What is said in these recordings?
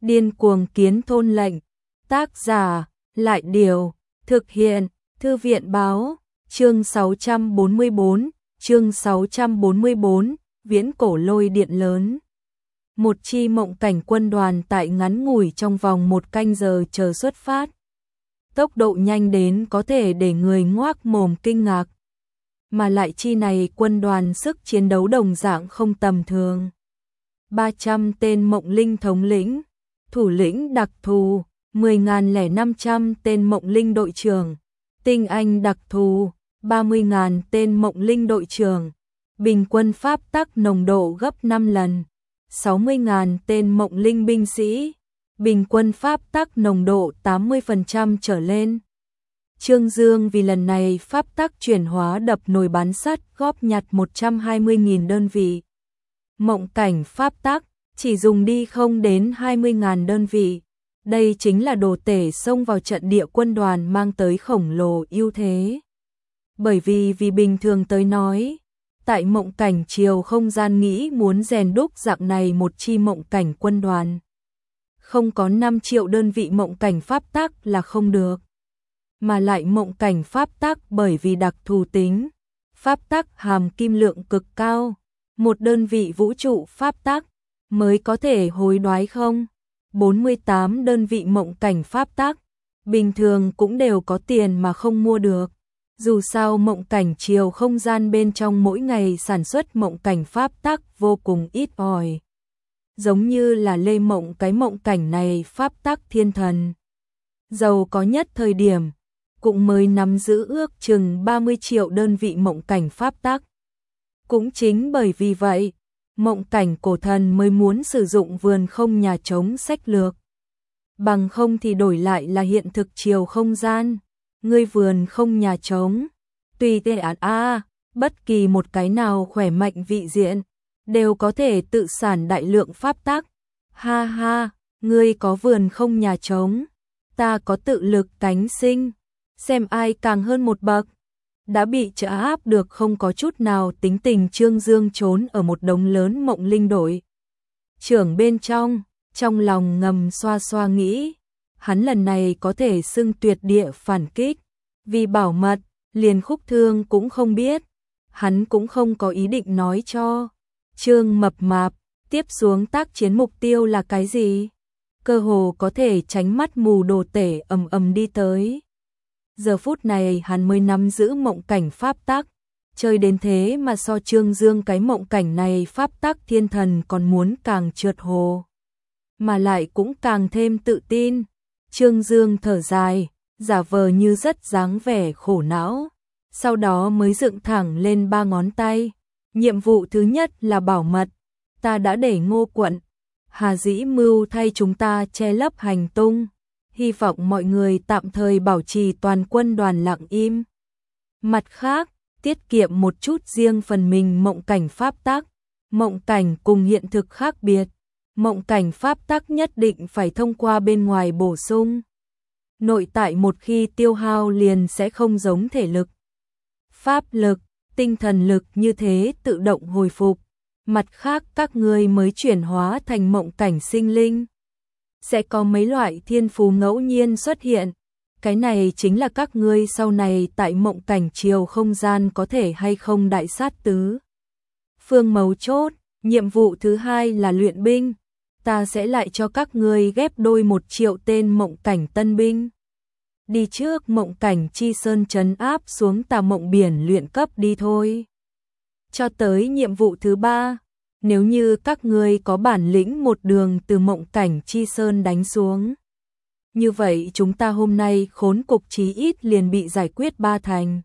Điên cuồng kiến thôn lệnh. Tác giả, Lại Điều. Thực hiện, Thư viện báo. Chương 644, Viễn cổ lôi điện lớn. Một chi mộng cảnh quân đoàn tại ngắn ngủi trong vòng 1 canh giờ chờ xuất phát. Tốc độ nhanh đến có thể để người ngoác mồm kinh ngạc. Mà lại chi này quân đoàn sức chiến đấu đồng dạng không tầm thường. 300 tên mộng linh thống lĩnh, thủ lĩnh đặc thù, 10.500 tên mộng linh đội trưởng, tinh anh đặc thù, 30.000 tên mộng linh đội trưởng, bình quân pháp tắc nồng độ gấp 5 lần, 60.000 tên mộng linh binh sĩ, bình quân pháp tắc nồng độ 80% trở lên. Trương Dương vì lần này pháp tắc chuyển hóa đập nồi bán sắt góp nhặt 120.000 đơn vị. Mộng cảnh pháp tắc chỉ dùng đi không đến 20.000 đơn vị. Đây chính là đồ tể xông vào trận địa quân đoàn mang tới khổng lồ ưu thế. Bởi vì bình thường tới nói, tại mộng cảnh chiều không gian nghĩ muốn rèn đúc dạng này một chi mộng cảnh quân đoàn. Không có 5 triệu đơn vị mộng cảnh pháp tắc là không được. Mà lại mộng cảnh pháp tắc bởi vì đặc thù tính, pháp tắc hàm kim lượng cực cao, một đơn vị vũ trụ pháp tắc mới có thể hối đoái không. 48 đơn vị mộng cảnh pháp tắc, bình thường cũng đều có tiền mà không mua được. Dù sao mộng cảnh chiều không gian bên trong mỗi ngày sản xuất mộng cảnh pháp tắc vô cùng ít ỏi. Giống như là Lê Mộng cái mộng cảnh này pháp tắc thiên thần. Giàu có nhất thời điểm, cũng mới nắm giữ ước chừng 30 triệu đơn vị mộng cảnh pháp tắc. Cũng chính bởi vì vậy, mộng cảnh cổ thần mới muốn sử dụng vườn không nhà trống sách lược. Bằng không thì đổi lại là hiện thực chiều không gian, ngươi vườn không nhà trống. Tùy tệ bất kỳ một cái nào khỏe mạnh vị diện, đều có thể tự sản đại lượng pháp tắc. Ha ha, ngươi có vườn không nhà trống, ta có tự lực cánh sinh, xem ai càng hơn một bậc. Đã bị trợ áp được không có chút nào tính tình Trương Dương trốn ở một đống lớn mộng linh đội trưởng bên trong lòng ngầm xoa xoa nghĩ, hắn lần này có thể xưng tuyệt địa phản kích, vì bảo mật, liền Khúc Thương cũng không biết, hắn cũng không có ý định nói cho Trương Mập Mạp, tiếp xuống tác chiến mục tiêu là cái gì, cơ hồ có thể tránh mắt mù đồ tể ầm đi tới. Giờ phút này hắn mới nắm giữ mộng cảnh pháp tắc, chơi đến thế mà so Trương Dương cái mộng cảnh này pháp tắc thiên thần còn muốn càng trượt hồ, mà lại cũng càng thêm tự tin. Trương Dương thở dài, giả vờ như rất dáng vẻ khổ não, sau đó mới dựng thẳng lên 3 ngón tay. Nhiệm vụ thứ nhất là bảo mật, ta đã để Ngô Quận, Hà Dĩ Mưu thay chúng ta che lấp hành tung. Hy vọng mọi người tạm thời bảo trì toàn quân đoàn lặng im. Mặt khác, tiết kiệm một chút riêng phần mình mộng cảnh pháp tắc. Mộng cảnh cùng hiện thực khác biệt. Mộng cảnh pháp tắc nhất định phải thông qua bên ngoài bổ sung. Nội tại một khi tiêu hao liền sẽ không giống thể lực, pháp lực, tinh thần lực như thế tự động hồi phục. Mặt khác các ngươi mới chuyển hóa thành mộng cảnh sinh linh. Sẽ có mấy loại thiên phú ngẫu nhiên xuất hiện. Cái này chính là các ngươi sau này tại mộng cảnh chiều không gian có thể hay không đại sát tứ phương mấu chốt. Nhiệm vụ thứ hai là luyện binh. Ta sẽ lại cho các ngươi ghép đôi 1 triệu tên mộng cảnh tân binh. Đi trước mộng cảnh chi sơn trấn áp xuống tà mộng biển luyện cấp đi thôi. Cho tới nhiệm vụ thứ 3. Nếu như các ngươi có bản lĩnh một đường từ mộng cảnh chi sơn đánh xuống, như vậy chúng ta hôm nay khốn cục chí ít liền bị giải quyết 3 thành.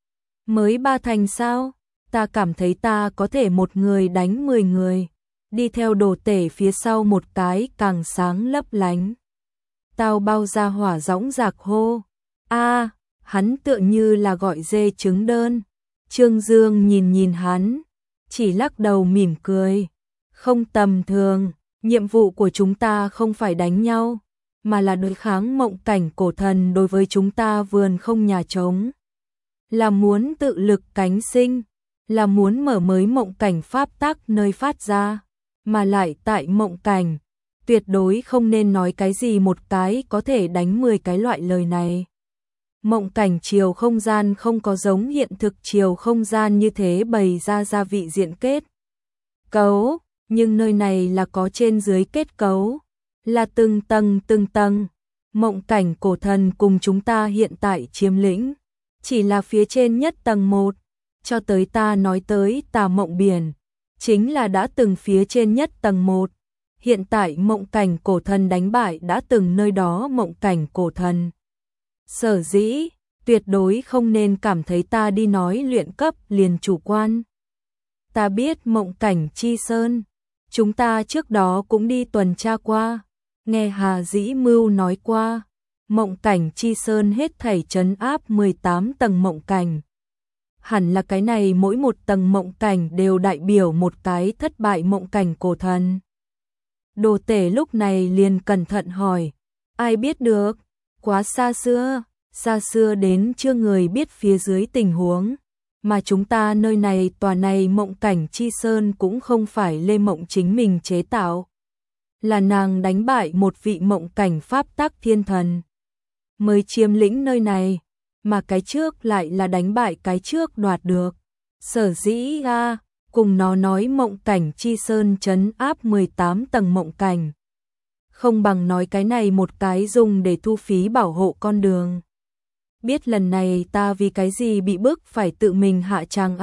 Mới 3 thành sao? Ta cảm thấy ta có thể một người đánh 10 người, đi theo đồ tể phía sau một cái càng sáng lấp lánh. Tao bao ra hỏa dõng dạc hô. Hắn tựa như là gọi dê trứng đơn. Trương Dương nhìn hắn, chỉ lắc đầu mỉm cười. Không tầm thường, nhiệm vụ của chúng ta không phải đánh nhau, mà là đối kháng mộng cảnh cổ thần đối với chúng ta vườn không nhà trống. Là muốn tự lực cánh sinh, là muốn mở mới mộng cảnh pháp tắc nơi phát ra, mà lại tại mộng cảnh, tuyệt đối không nên nói cái gì một cái có thể đánh 10 cái loại lời này. Mộng cảnh chiều không gian không có giống hiện thực chiều không gian như thế bày ra gia vị diện kết cấu, nhưng nơi này là có trên dưới kết cấu, là từng tầng. Mộng cảnh cổ thần cùng chúng ta hiện tại chiếm lĩnh, chỉ là phía trên nhất tầng 1, cho tới ta nói tới tà mộng biển, chính là đã từng phía trên nhất tầng 1. Hiện tại mộng cảnh cổ thần đánh bại đã từng nơi đó mộng cảnh cổ thần. Sở dĩ, tuyệt đối không nên cảm thấy ta đi nói luyện cấp liền chủ quan. Ta biết mộng cảnh chi sơn, chúng ta trước đó cũng đi tuần tra qua, nghe Hà Dĩ Mưu nói qua, mộng cảnh chi sơn hết thảy trấn áp 18 tầng mộng cảnh. Hẳn là cái này mỗi một tầng mộng cảnh đều đại biểu một cái thất bại mộng cảnh cổ thần. Đồ Tể lúc này liền cẩn thận hỏi, ai biết được, quá xa xưa đến chưa người biết phía dưới tình huống, mà chúng ta nơi này tòa này mộng cảnh chi sơn cũng không phải Lê Mộng chính mình chế tạo, là nàng đánh bại một vị mộng cảnh pháp tắc thiên thần, mới chiếm lĩnh nơi này, mà cái trước lại là đánh bại cái trước đoạt được. Sở dĩ cùng nó nói mộng cảnh chi sơn trấn áp 18 tầng mộng cảnh. Không bằng nói cái này một cái dùng để thu phí bảo hộ con đường. Biết lần này ta vì cái gì bị bức phải tự mình hạ tràng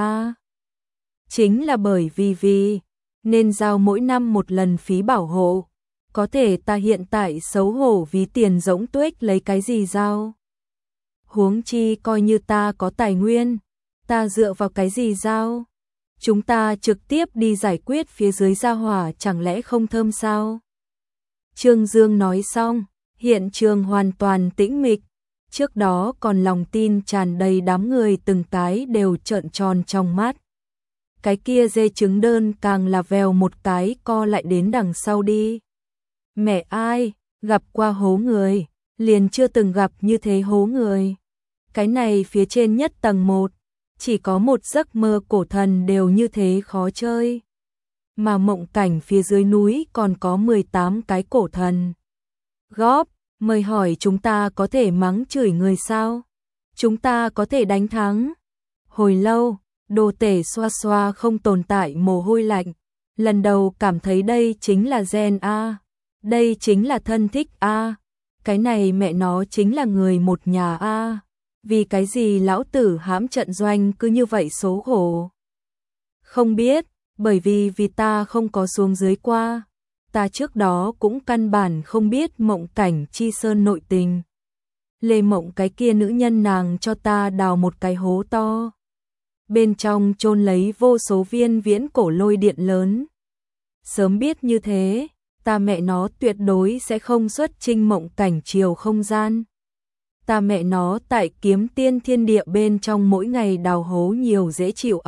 chính là bởi vì nên giao mỗi năm một lần phí bảo hộ. Có thể ta hiện tại xấu hổ ví tiền rỗng tuếch lấy cái gì giao. Huống chi coi như ta có tài nguyên, ta dựa vào cái gì giao. Chúng ta trực tiếp đi giải quyết phía dưới gia hỏa chẳng lẽ không thơm sao? Trương Dương nói xong, hiện trường hoàn toàn tĩnh mịch, trước đó còn lòng tin tràn đầy đám người từng cái đều trợn tròn trong mắt. Cái kia dê trứng đơn càng là vèo một cái co lại đến đằng sau đi. Mẹ ai, gặp qua hố người, liền chưa từng gặp như thế hố người. Cái này phía trên nhất tầng 1, chỉ có một giấc mơ cổ thần đều như thế khó chơi. Mà mộng cảnh phía dưới núi còn có 18 cái cổ thần. Góp, mời hỏi chúng ta có thể mắng chửi người sao? Chúng ta có thể đánh thắng. Hồi lâu, Đồ Tể xoa xoa không tồn tại mồ hôi lạnh. Lần đầu cảm thấy đây chính là gen đây chính là thân thích cái này mẹ nó chính là người một nhà vì cái gì lão tử hãm trận doanh cứ như vậy số khổ. Không biết, bởi vì ta không có xuống dưới qua, ta trước đó cũng căn bản không biết mộng cảnh chi sơn nội tình. Lê Mộng cái kia nữ nhân nàng cho ta đào một cái hố to, bên trong chôn lấy vô số viên viễn cổ lôi điện lớn. Sớm biết như thế, ta mẹ nó tuyệt đối sẽ không xuất chinh mộng cảnh chiều không gian. Ta mẹ nó tại Kiếm Tiên thiên địa bên trong mỗi ngày đào hố nhiều dễ chịu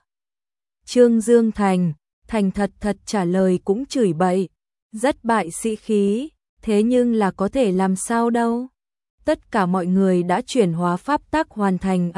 Trương Dương thành thật trả lời cũng chửi bậy, rất bại sĩ khí, thế nhưng là có thể làm sao đâu. Tất cả mọi người đã chuyển hóa pháp tắc hoàn thành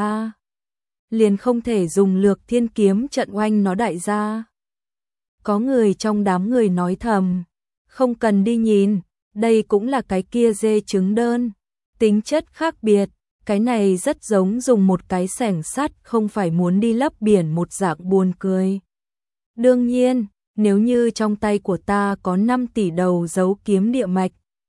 liền không thể dùng Lược Thiên kiếm trận oanh nó đại gia. Có người trong đám người nói thầm, không cần đi nhìn, đây cũng là cái kia dê trứng đơn, tính chất khác biệt, cái này rất giống dùng một cái xẻng sắt không phải muốn đi lấp biển một dạng buồn cười. Đương nhiên, nếu như trong tay của ta có 5 tỷ đầu dấu kiếm địa mạch,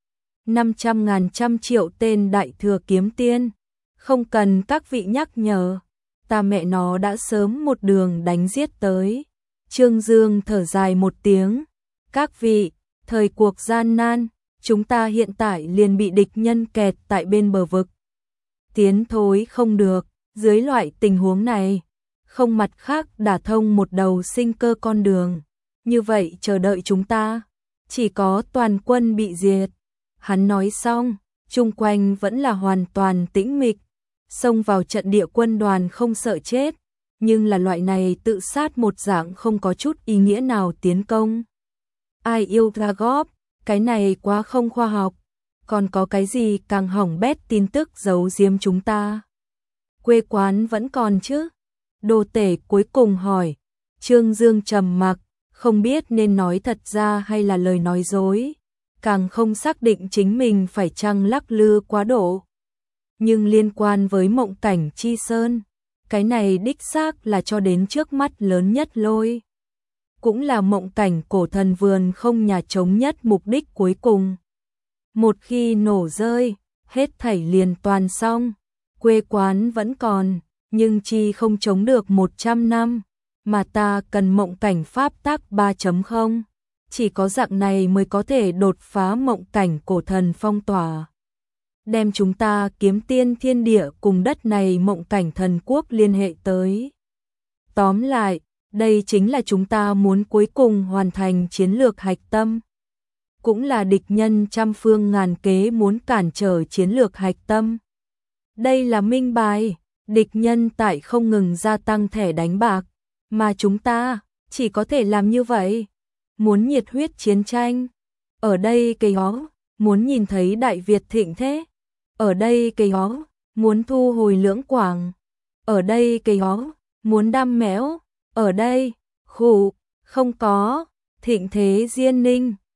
500.000 trăm triệu tên đại thừa kiếm tiên, không cần các vị nhắc nhở, ta mẹ nó đã sớm một đường đánh giết tới. Trương Dương thở dài một tiếng, các vị, thời cuộc gian nan, chúng ta hiện tại liền bị địch nhân kẹt tại bên bờ vực. Tiến thối không được, dưới loại tình huống này, không mặt khác đả thông một đầu sinh cơ con đường. Như vậy chờ đợi chúng ta, chỉ có toàn quân bị diệt. Hắn nói xong, chung quanh vẫn là hoàn toàn tĩnh mịch, xông vào trận địa quân đoàn không sợ chết, nhưng là loại này tự sát một dạng không có chút ý nghĩa nào tiến công. Ai yêu ra góp, cái này quá không khoa học, còn có cái gì càng hỏng bét tin tức giấu giếm chúng ta. Quê quán vẫn còn chứ? Đồ Tể cuối cùng hỏi. Trương Dương trầm mặc, không biết nên nói thật ra hay là lời nói dối. càng không xác định chính mình phải chăng lắc lư quá độ. Nhưng liên quan với Mộng Cảnh Chi Sơn, cái này đích xác là cho đến trước mắt lớn nhất lôi. Cũng là Mộng Cảnh Cổ Thần Vườn không nhà trống nhất mục đích cuối cùng. Một khi nổ rơi, hết thảy liền toàn xong, quê quán vẫn còn, nhưng chi không chống được 100 năm, mà ta cần mộng cảnh pháp tắc 3.0. Chỉ có dạng này mới có thể đột phá mộng cảnh cổ thần phong tỏa. Đem chúng ta kiếm tiên thiên địa cùng đất này mộng cảnh thần quốc liên hệ tới. Tóm lại, đây chính là chúng ta muốn cuối cùng hoàn thành chiến lược hạch tâm. Cũng là địch nhân trăm phương ngàn kế muốn cản trở chiến lược hạch tâm. Đây là minh bài, địch nhân tại không ngừng gia tăng thẻ đánh bạc, mà chúng ta chỉ có thể làm như vậy. Muốn nhiệt huyết chiến tranh, ở đây cây ó, muốn nhìn thấy Đại Việt thịnh thế, ở đây cây ó, muốn thu hồi Lưỡng Quảng, ở đây cây ó, muốn đam mẽo, ở đây, khủ, không có, thịnh thế Diên Ninh.